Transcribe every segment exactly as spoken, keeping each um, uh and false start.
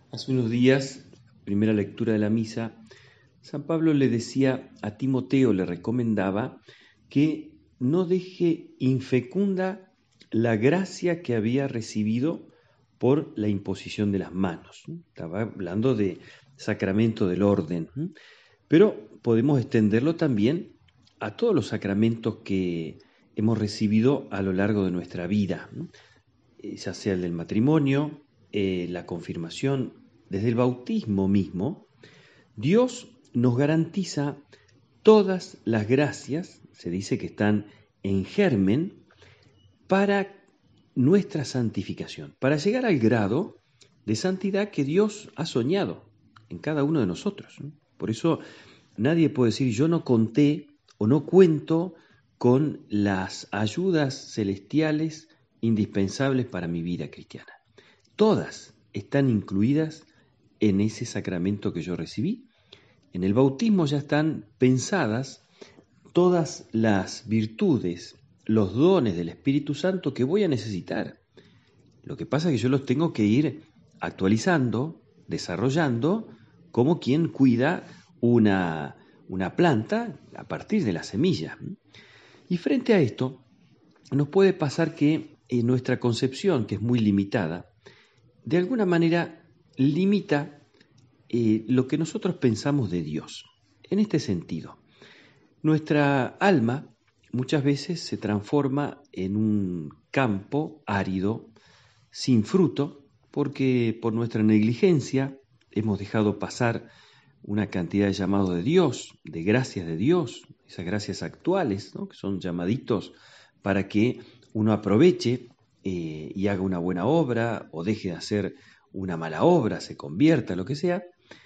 Hace unos días, primera lectura de la misa, San Pablo le decía a Timoteo, le recomendaba que no deje infecunda la gracia que había recibido por la imposición de las manos. Estaba hablando de sacramento del orden, pero podemos extenderlo también a todos los sacramentos que hemos recibido a lo largo de nuestra vida, ya sea el del matrimonio, eh, la confirmación, desde el bautismo mismo. Dios nos garantiza todas las gracias, se dice que están en germen, para nuestra santificación, para llegar al grado de santidad que Dios ha soñado en cada uno de nosotros. Por eso nadie puede decir yo no conté o no cuento con las ayudas celestiales indispensables para mi vida cristiana. Todas están incluidas en ese sacramento que yo recibí. En el bautismo ya están pensadas todas las virtudes, los dones del Espíritu Santo que voy a necesitar. Lo que pasa es que yo los tengo que ir actualizando, desarrollando, como quien cuida una, una planta a partir de la semilla. Y frente a esto, nos puede pasar que en nuestra concepción, que es muy limitada, de alguna manera limita eh, lo que nosotros pensamos de Dios. En este sentido, nuestra alma muchas veces se transforma en un campo árido, sin fruto, porque por nuestra negligencia hemos dejado pasar una cantidad de llamados de Dios, de gracias de Dios, esas gracias actuales, ¿no? Que son llamaditos para que uno aproveche eh, y haga una buena obra o deje de hacer una mala obra, se convierta, lo que sea.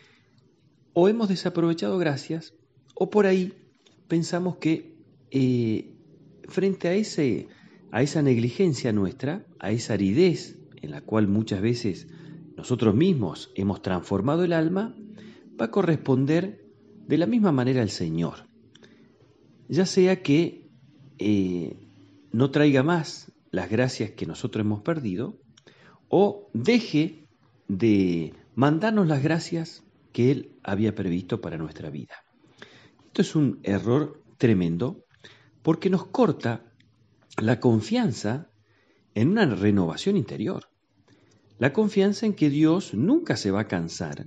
O hemos desaprovechado gracias, o por ahí pensamos que eh, frente a, ese, a esa negligencia nuestra, a esa aridez en la cual muchas veces nosotros mismos hemos transformado el alma, va a corresponder de la misma manera al Señor. Ya sea que eh, no traiga más las gracias que nosotros hemos perdido, o deje de mandarnos las gracias que Él había previsto para nuestra vida. Esto es un error tremendo porque nos corta la confianza en una renovación interior. La confianza en que Dios nunca se va a cansar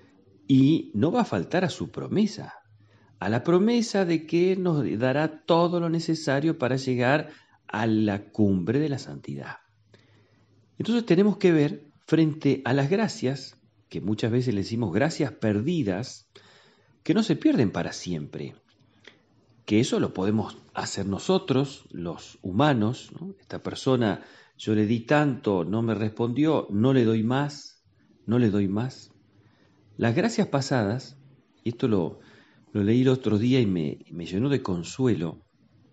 y no va a faltar a su promesa, a la promesa de que nos dará todo lo necesario para llegar a la cumbre de la santidad. Entonces tenemos que ver frente a las gracias, que muchas veces le decimos gracias perdidas, que no se pierden para siempre, que eso lo podemos hacer nosotros, los humanos, ¿no? Esta persona, yo le di tanto, no me respondió, no le doy más, no le doy más. Las gracias pasadas, y esto lo, lo leí el otro día y me, me llenó de consuelo,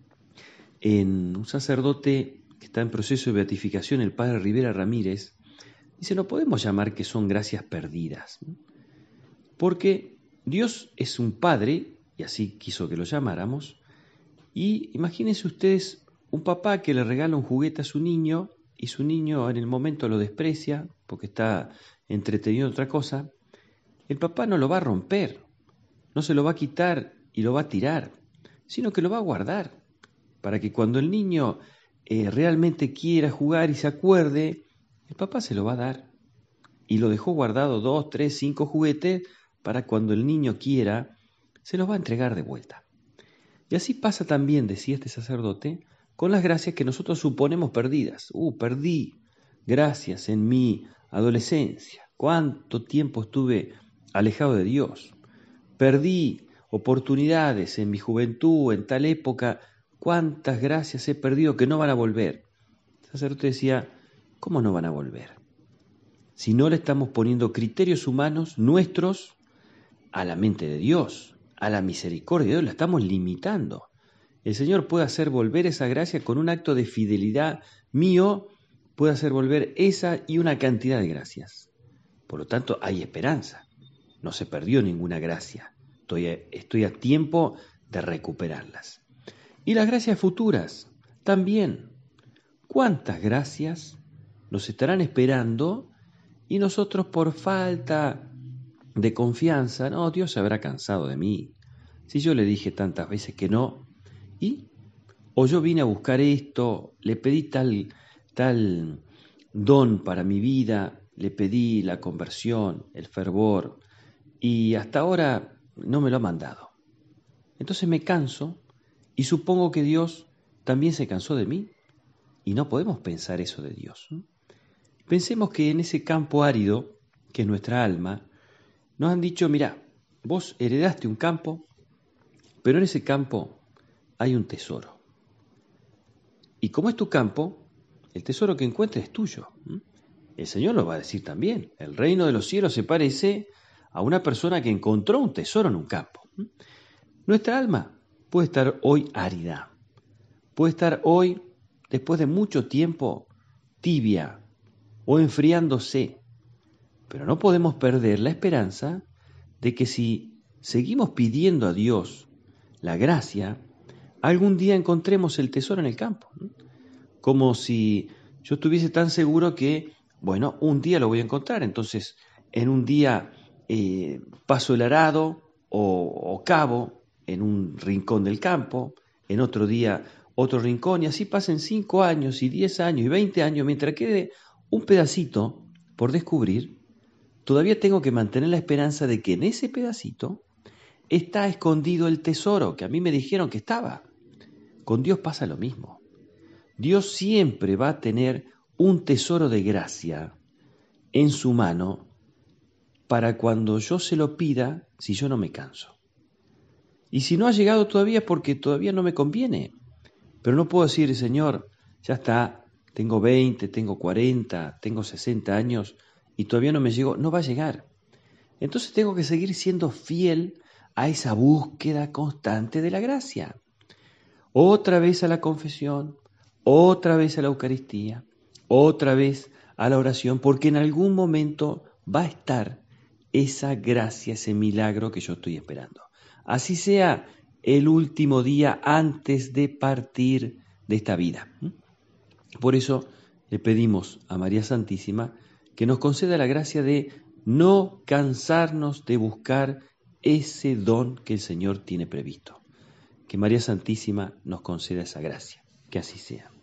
en un sacerdote que está en proceso de beatificación, el padre Rivera Ramírez, dice, no podemos llamar que son gracias perdidas, ¿no? Porque Dios es un padre, y así quiso que lo llamáramos, y imagínense ustedes un papá que le regala un juguete a su niño, y su niño en el momento lo desprecia, porque está entretenido en otra cosa. El papá no lo va a romper, no se lo va a quitar y lo va a tirar, sino que lo va a guardar, para que cuando el niño eh, realmente quiera jugar y se acuerde, el papá se lo va a dar. Y lo dejó guardado dos, tres, cinco juguetes para cuando el niño quiera, se los va a entregar de vuelta. Y así pasa también, decía este sacerdote, con las gracias que nosotros suponemos perdidas. Uh, perdí gracias en mi adolescencia. ¿Cuánto tiempo estuve alejado de Dios? Perdí oportunidades en mi juventud, en tal época. ¿Cuántas gracias he perdido que no van a volver? El sacerdote decía, ¿cómo no van a volver? Si no le estamos poniendo criterios humanos nuestros a la mente de Dios, a la misericordia de Dios, la estamos limitando. El Señor puede hacer volver esa gracia con un acto de fidelidad mío, puede hacer volver esa y una cantidad de gracias. Por lo tanto, hay esperanza. No se perdió ninguna gracia. Estoy a, estoy a tiempo de recuperarlas. Y las gracias futuras, también. ¿Cuántas gracias nos estarán esperando Y nosotros por falta de confianza, no, Dios se habrá cansado de mí. Si yo le dije tantas veces que no, y o yo vine a buscar esto, le pedí tal, tal don para mi vida, le pedí la conversión, el fervor, y hasta ahora no me lo ha mandado. Entonces me canso y supongo que Dios también se cansó de mí. Y no podemos pensar eso de Dios. Pensemos que en ese campo árido, que es nuestra alma, nos han dicho, mira, vos heredaste un campo, pero en ese campo hay un tesoro. Y como es tu campo, el tesoro que encuentres es tuyo. El Señor lo va a decir también. El reino de los cielos se parece a una persona que encontró un tesoro en un campo. Nuestra alma puede estar hoy árida, puede estar hoy, después de mucho tiempo, tibia o enfriándose, pero no podemos perder la esperanza de que si seguimos pidiendo a Dios la gracia, algún día encontremos el tesoro en el campo. Como si yo estuviese tan seguro que, bueno, un día lo voy a encontrar. Entonces, en un día eh, paso el arado o, o cavo en un rincón del campo, en otro día otro rincón, y así pasen cinco años y diez años y veinte años, mientras quede un pedacito por descubrir, todavía tengo que mantener la esperanza de que en ese pedacito está escondido el tesoro que a mí me dijeron que estaba. Con Dios pasa lo mismo. Dios siempre va a tener un tesoro de gracia en su mano para cuando yo se lo pida, si yo no me canso. Y si no ha llegado todavía es porque todavía no me conviene. Pero no puedo decir, Señor, ya está, tengo veinte, tengo cuarenta, tengo sesenta años y todavía no me llegó. No va a llegar. Entonces tengo que seguir siendo fiel a esa búsqueda constante de la gracia. Otra vez a la confesión, otra vez a la Eucaristía, otra vez a la oración, porque en algún momento va a estar esa gracia, ese milagro que yo estoy esperando. Así sea el último día antes de partir de esta vida. Por eso le pedimos a María Santísima que nos conceda la gracia de no cansarnos de buscar ese don que el Señor tiene previsto. Que María Santísima nos conceda esa gracia. Que así sea.